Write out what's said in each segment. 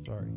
Sorry.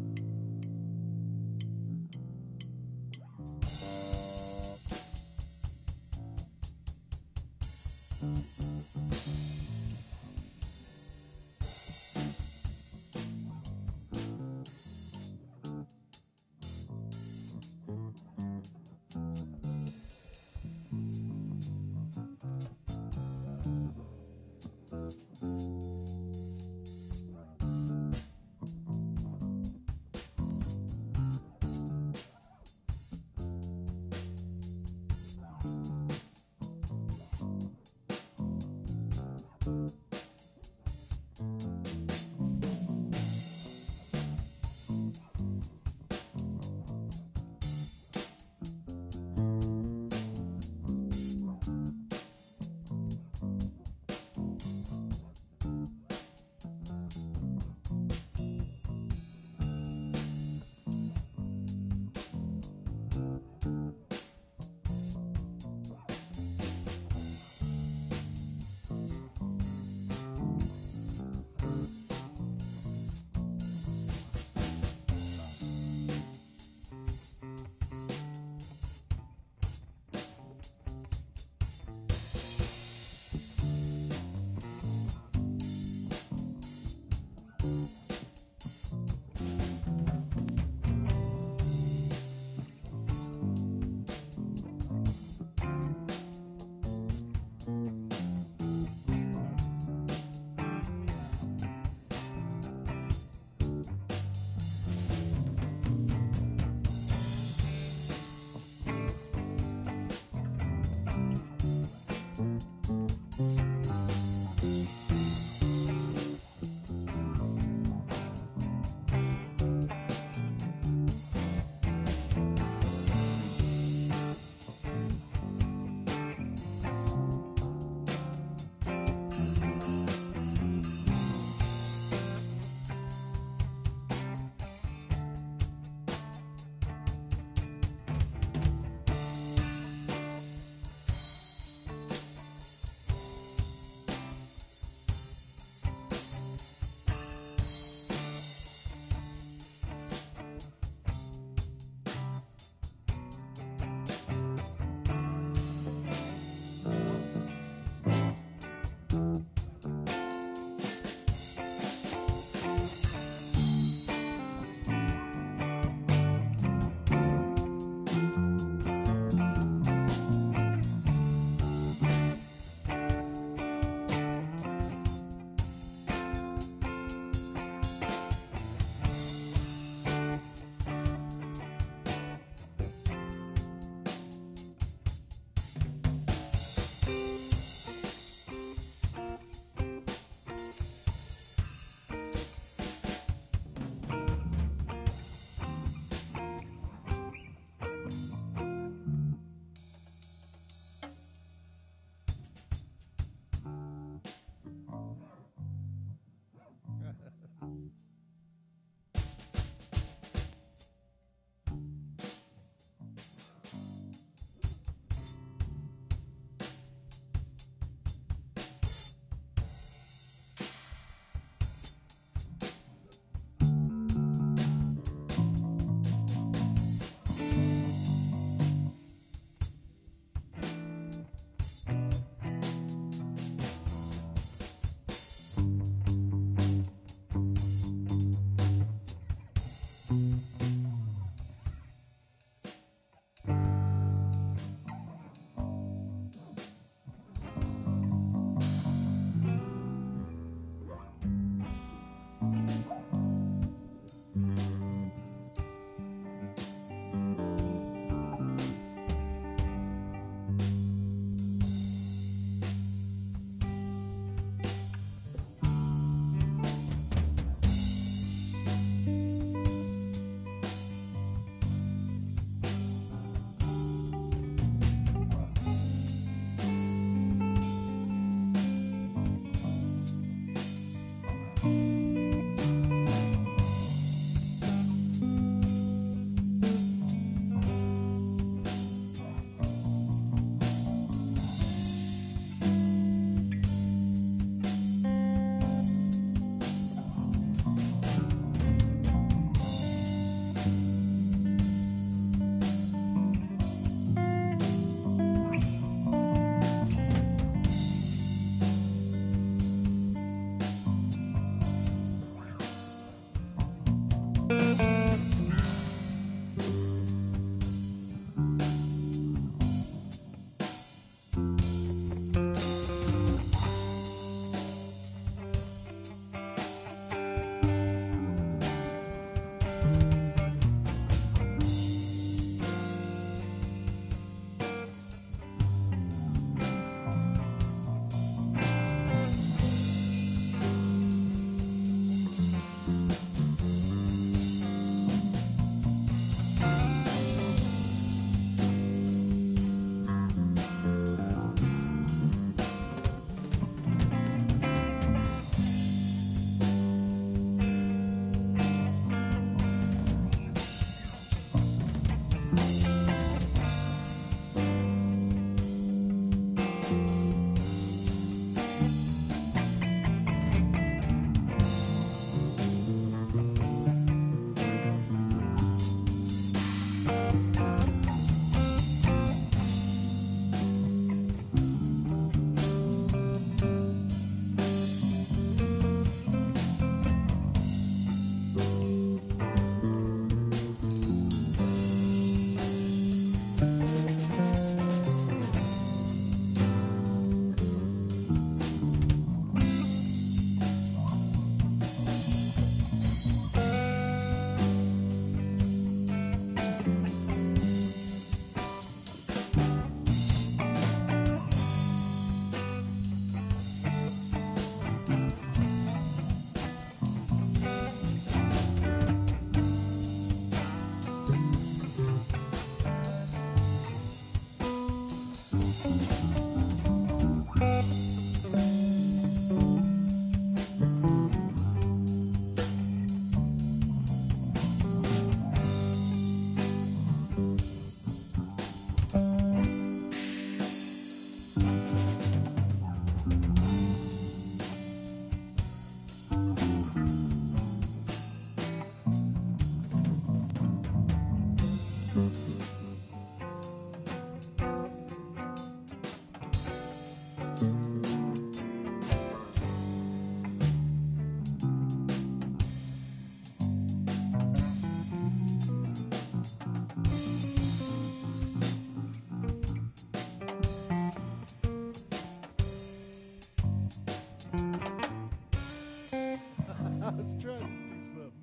I was trying to do something.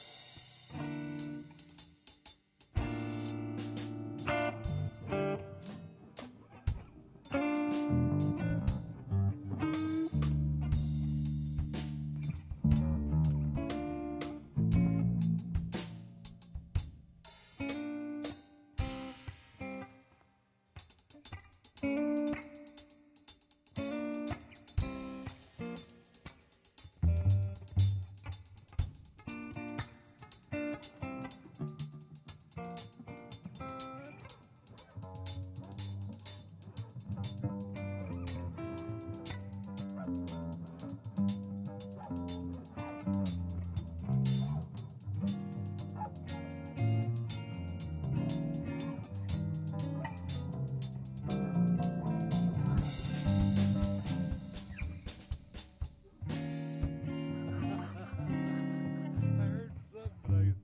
I heard something.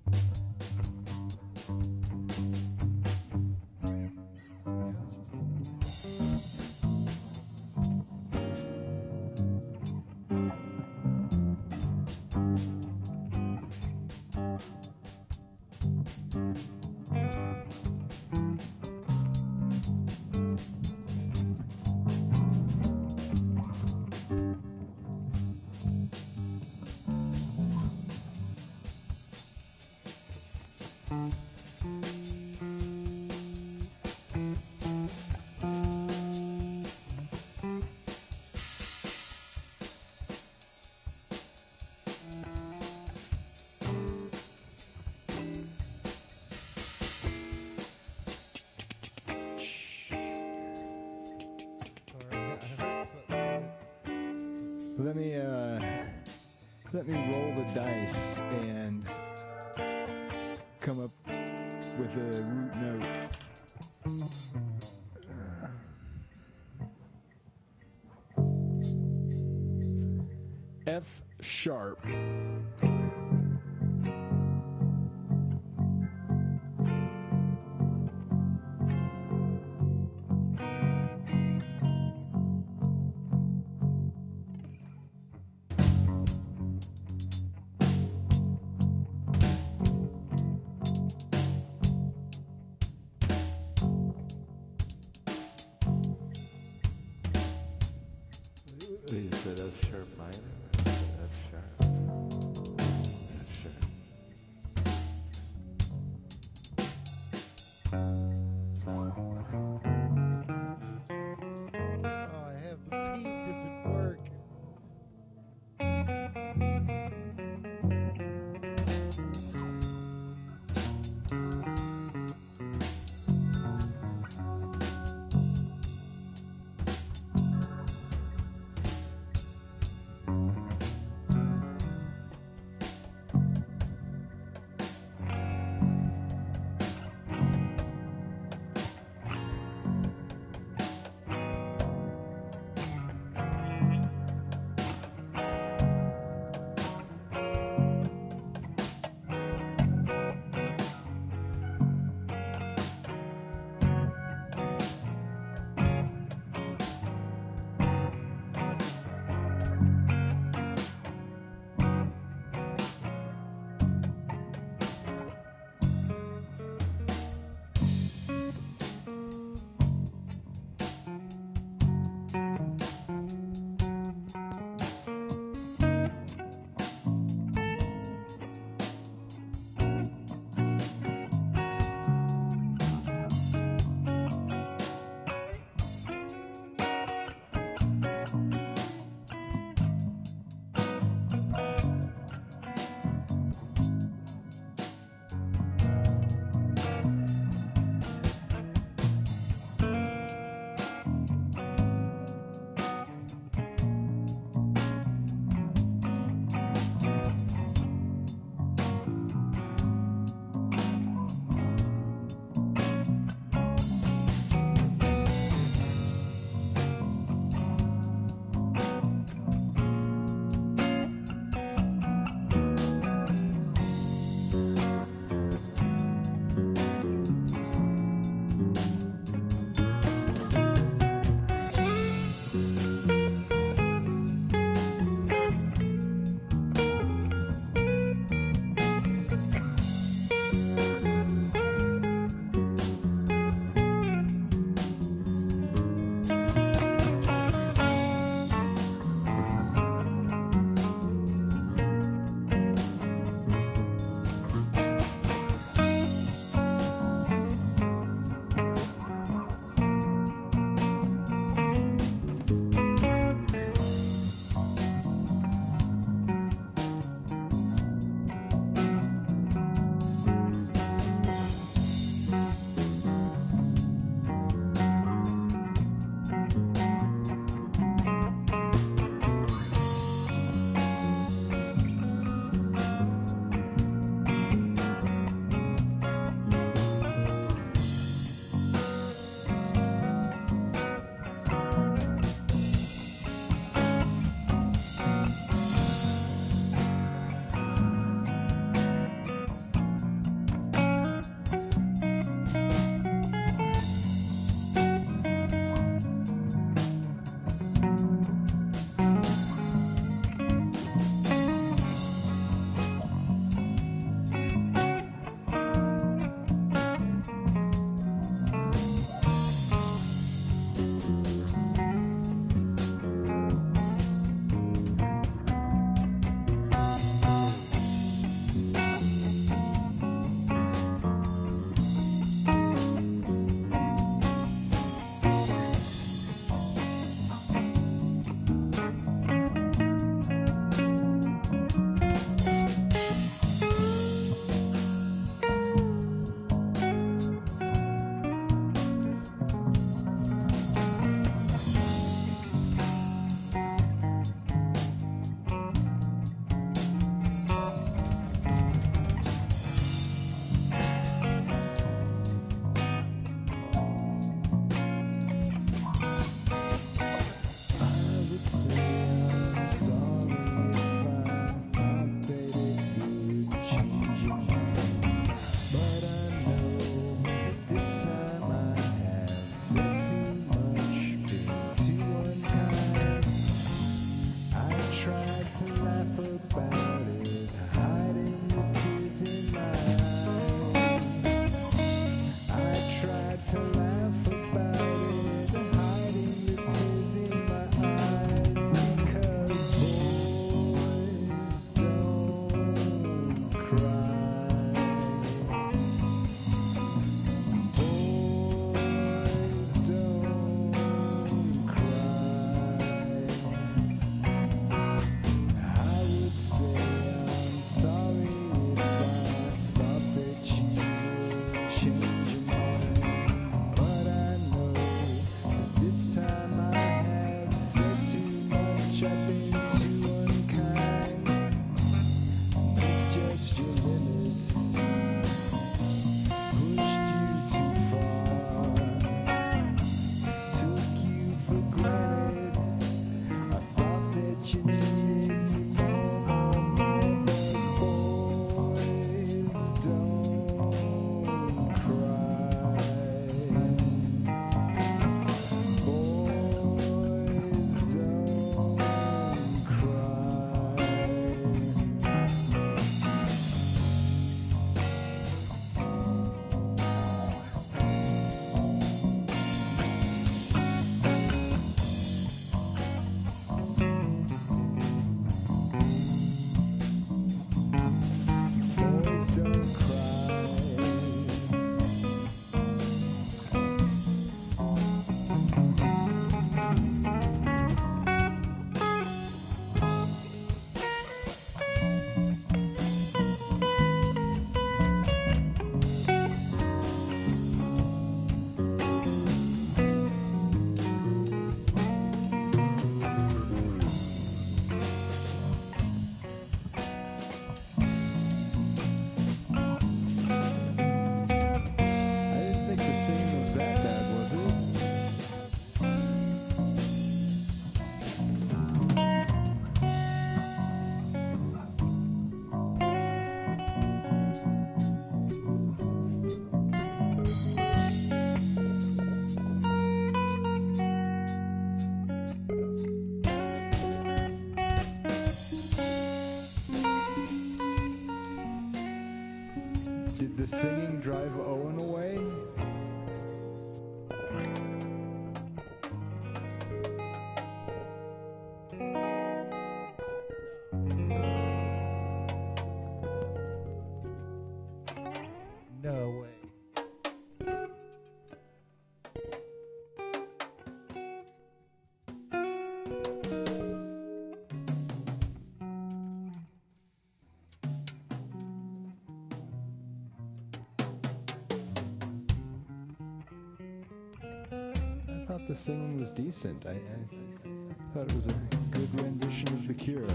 Sorry, I heard something. Let me roll the dice and come up with a root note. F sharp. You said F sharp minor? Or F sharp? F sharp. Oh, I have the P different work. Did the singing drive Owen away? No way. I thought the singing was decent. I thought it was a good rendition of The Cure.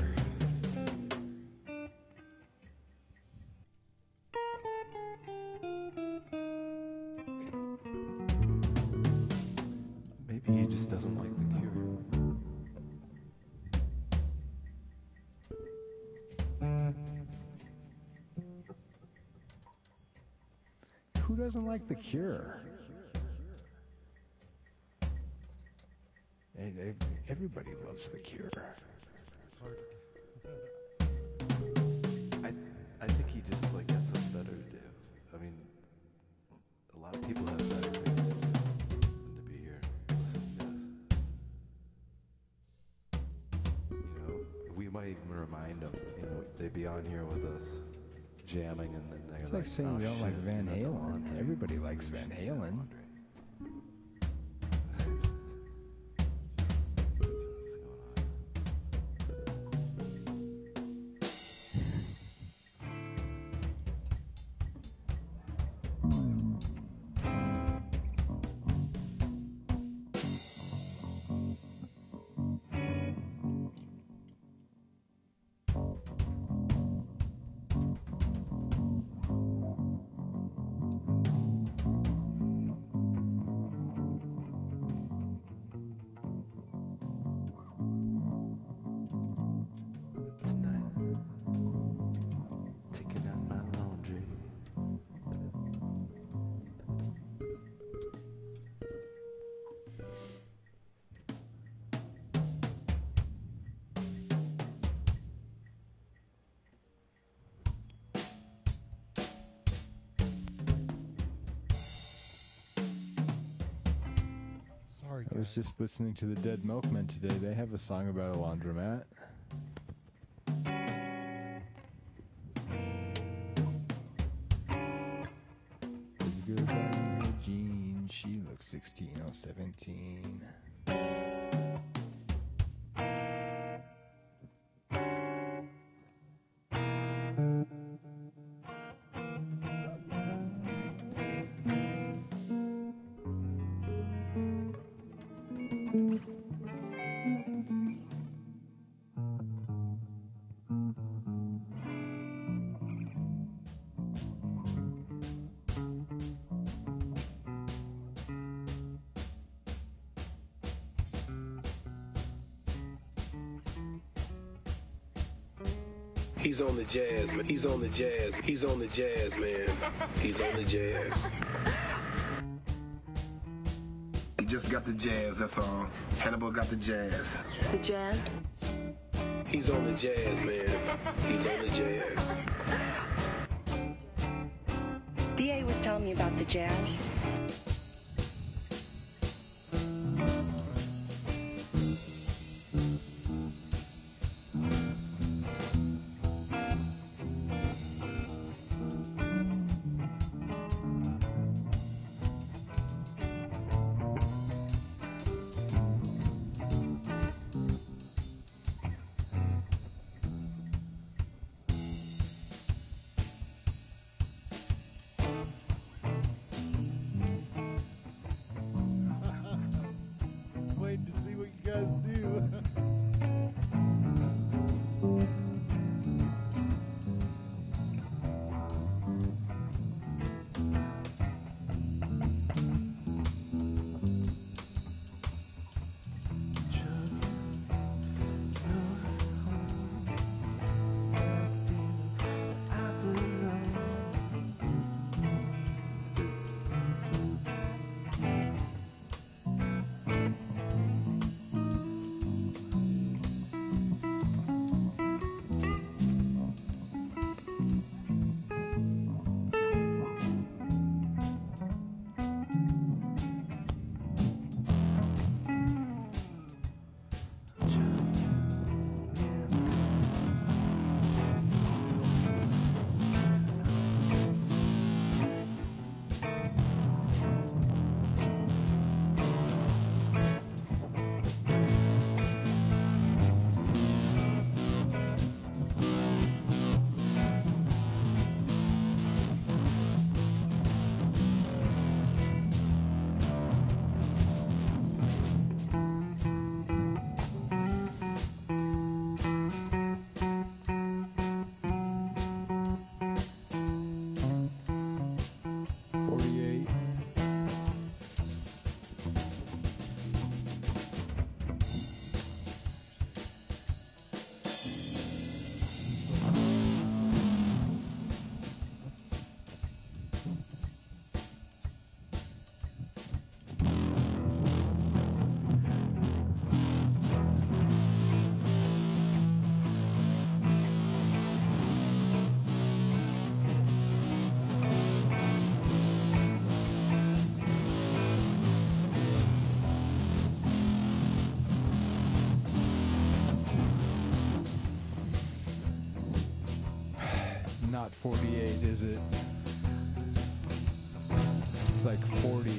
Maybe he just doesn't like The Cure. Who doesn't like The Cure? Everybody loves The Cure. It's hard. I think he just like got something better to do. I mean, a lot of people have better things to do than to be here listening to this. You know, we might even remind them. You know, they'd be on here with us jamming, and then they're It's like saying oh, you don't shit, like Van you know, the Halen. laundry. Everybody likes We Van should do the Halen. laundry. That's what's going on. Tonight, taking out my laundry. Sorry, I was guys. just listening to the Dead Milkmen today. They have a song about a laundromat. There's a girl in her jeans. She looks 16 or 17. He's on the jazz, man. He's on the jazz. He's on the jazz, man. He's on the jazz. He just got the jazz, that's all. Hannibal got the jazz. The jazz? He's on the jazz, man. He's on the jazz. BA was telling me about the jazz. Waiting to see what you guys do. Not 48, is it? It's like 40.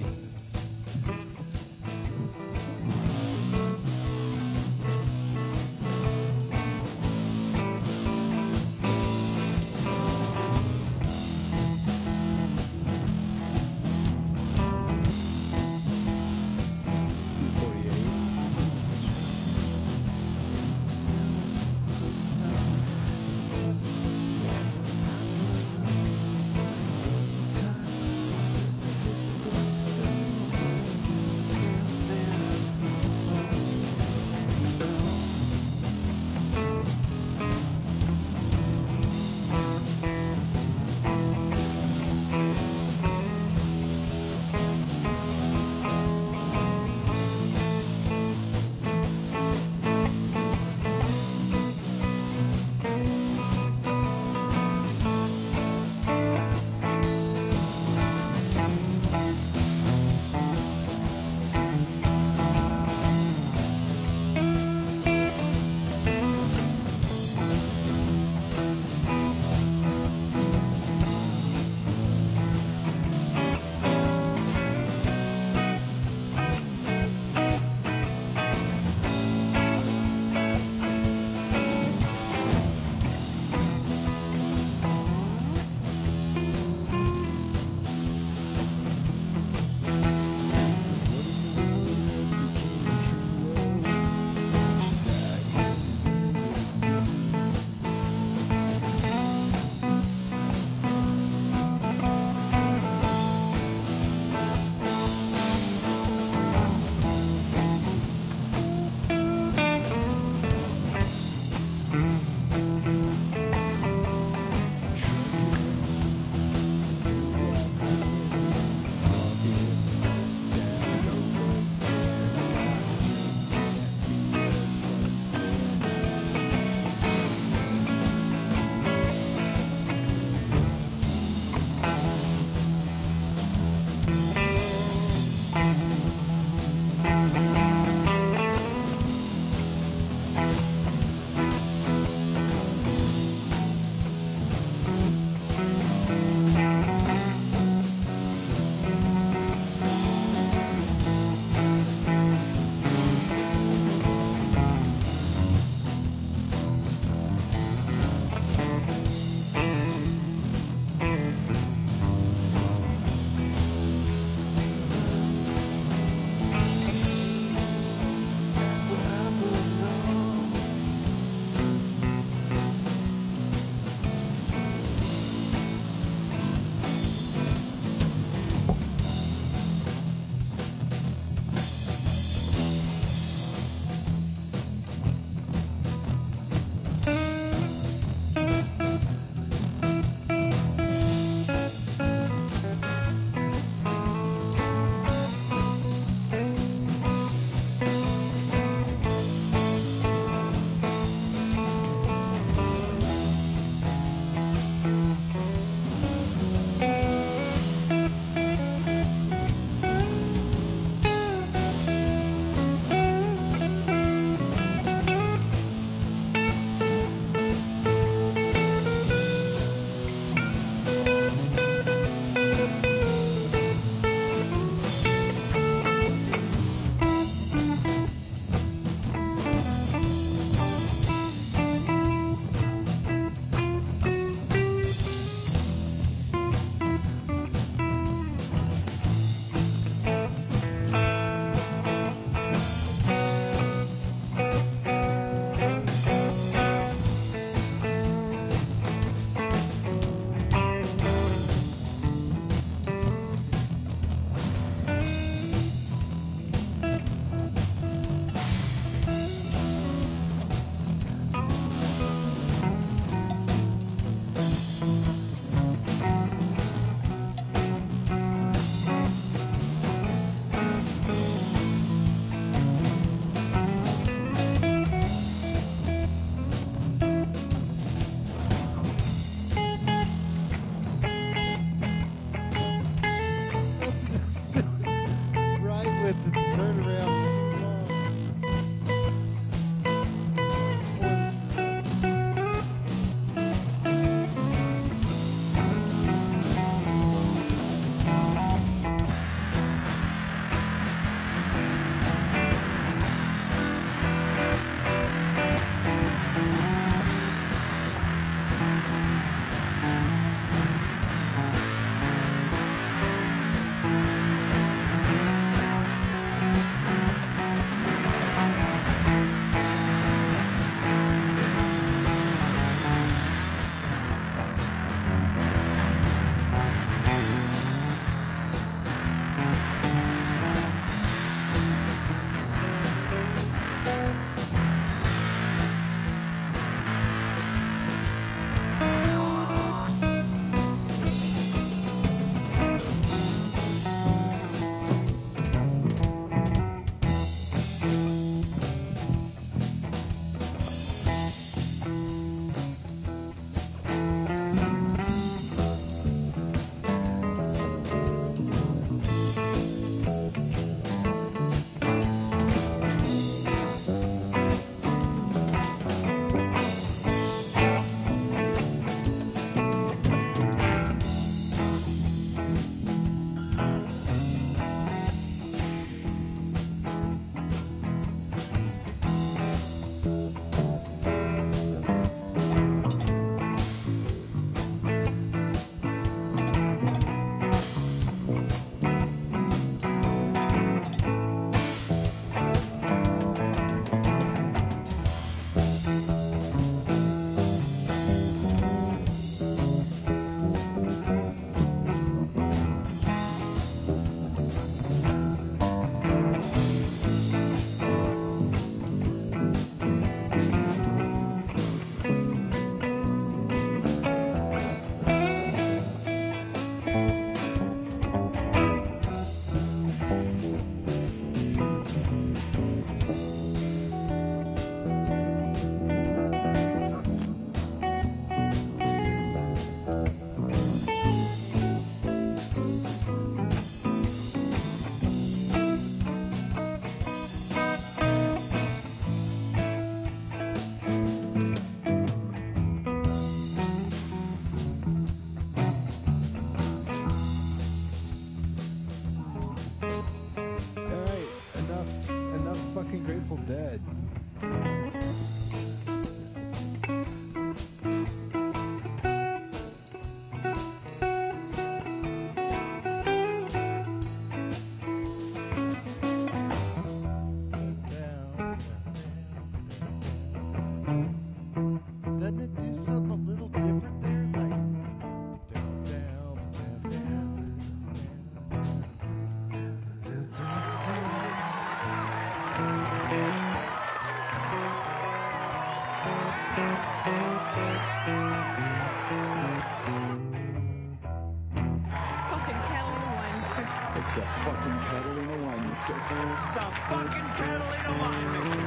Fucking Catalina wine mixer. It's the fucking Catalina wine mixer. The fucking Catalina wine mixer.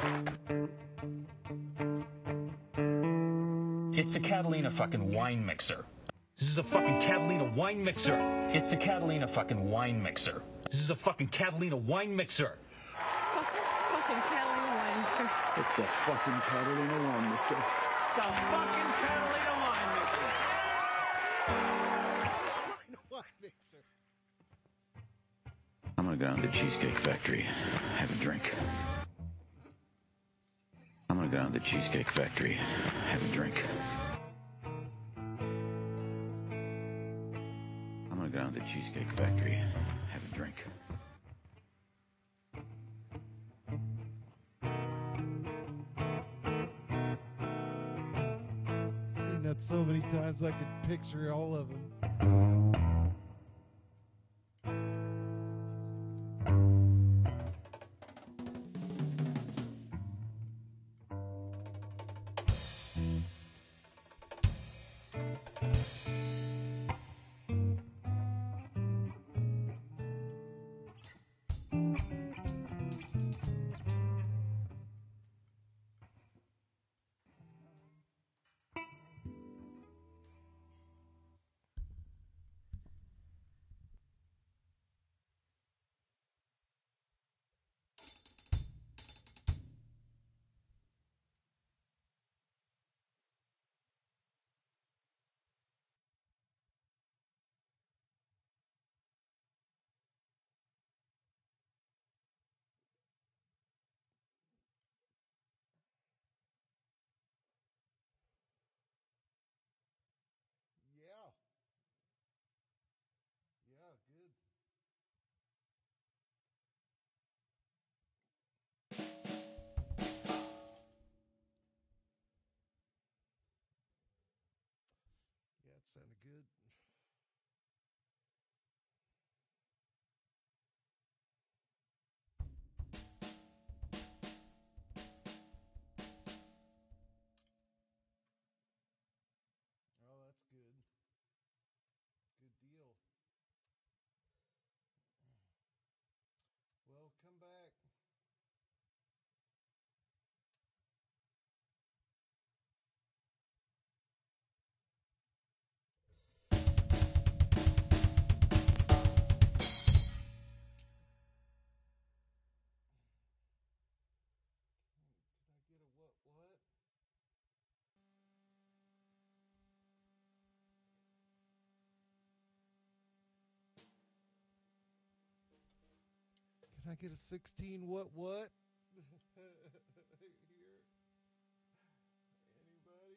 It's the Catalina fucking wine mixer. This is a fucking Catalina wine mixer. It's the Catalina fucking wine mixer. This is a fucking Catalina wine mixer. Fucking Catalina wine mixer. It's the fucking Catalina wine mixer. The fucking Catalina wine mixer. Wine mixer. I'm gonna go down to the Cheesecake Factory, have a drink. I'm gonna go down to the Cheesecake Factory, have a drink. I'm gonna go down to the Cheesecake Factory, have a drink. Seen that so many times I could picture all of them. Yeah. Yeah, good. Yeah, it sounded good. Oh, that's good. Good deal. Well, come back. Can I get a what? Can I get a 16 what? Here? Anybody?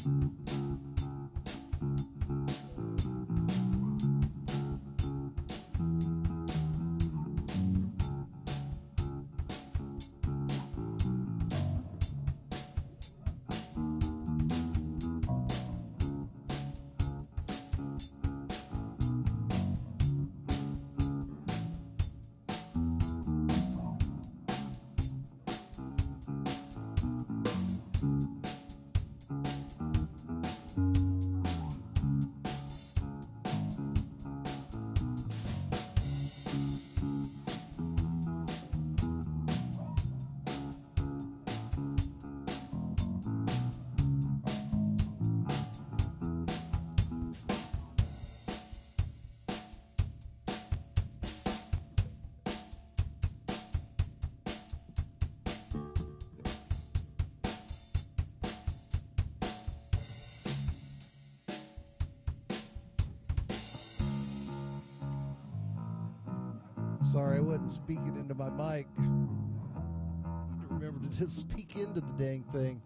Sorry, I wasn't speaking into my mic. Need to remember to just speak into the dang thing.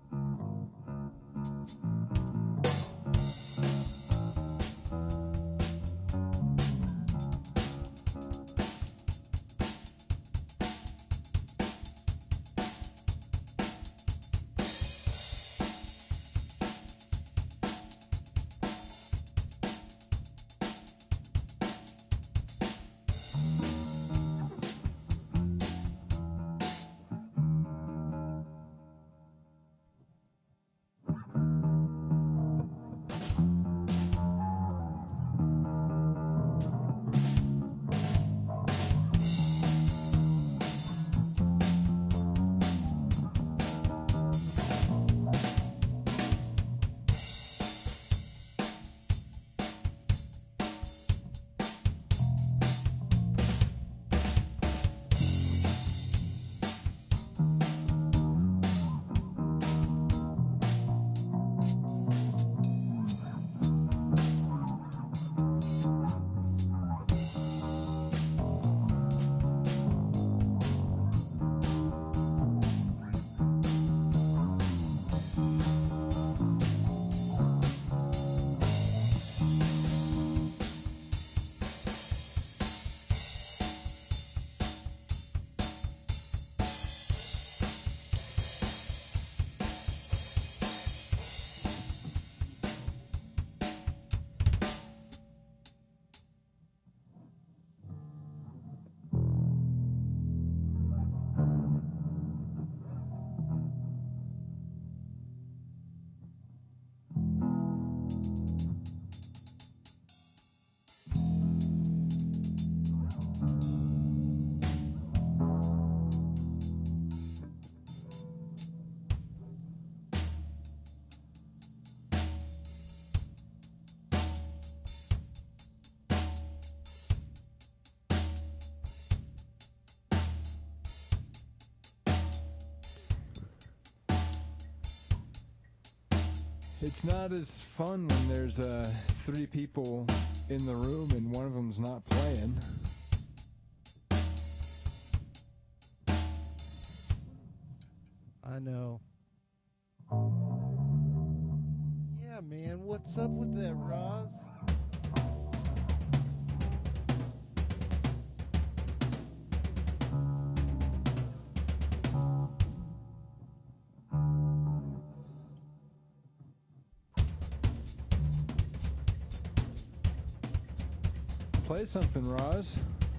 It's not as fun when there's 3 people in the room and one of them's not playing. I know. Yeah, man, what's up with that, Roz? Play something, Roz.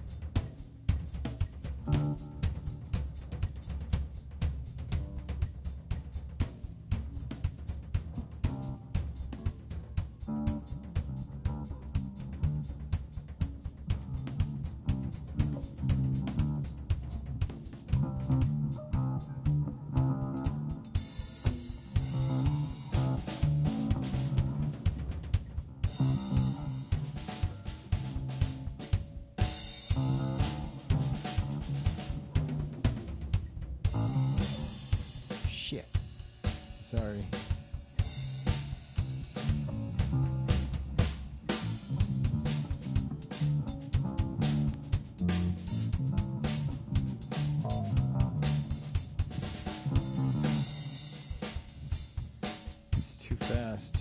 Shit. Sorry. It's too fast.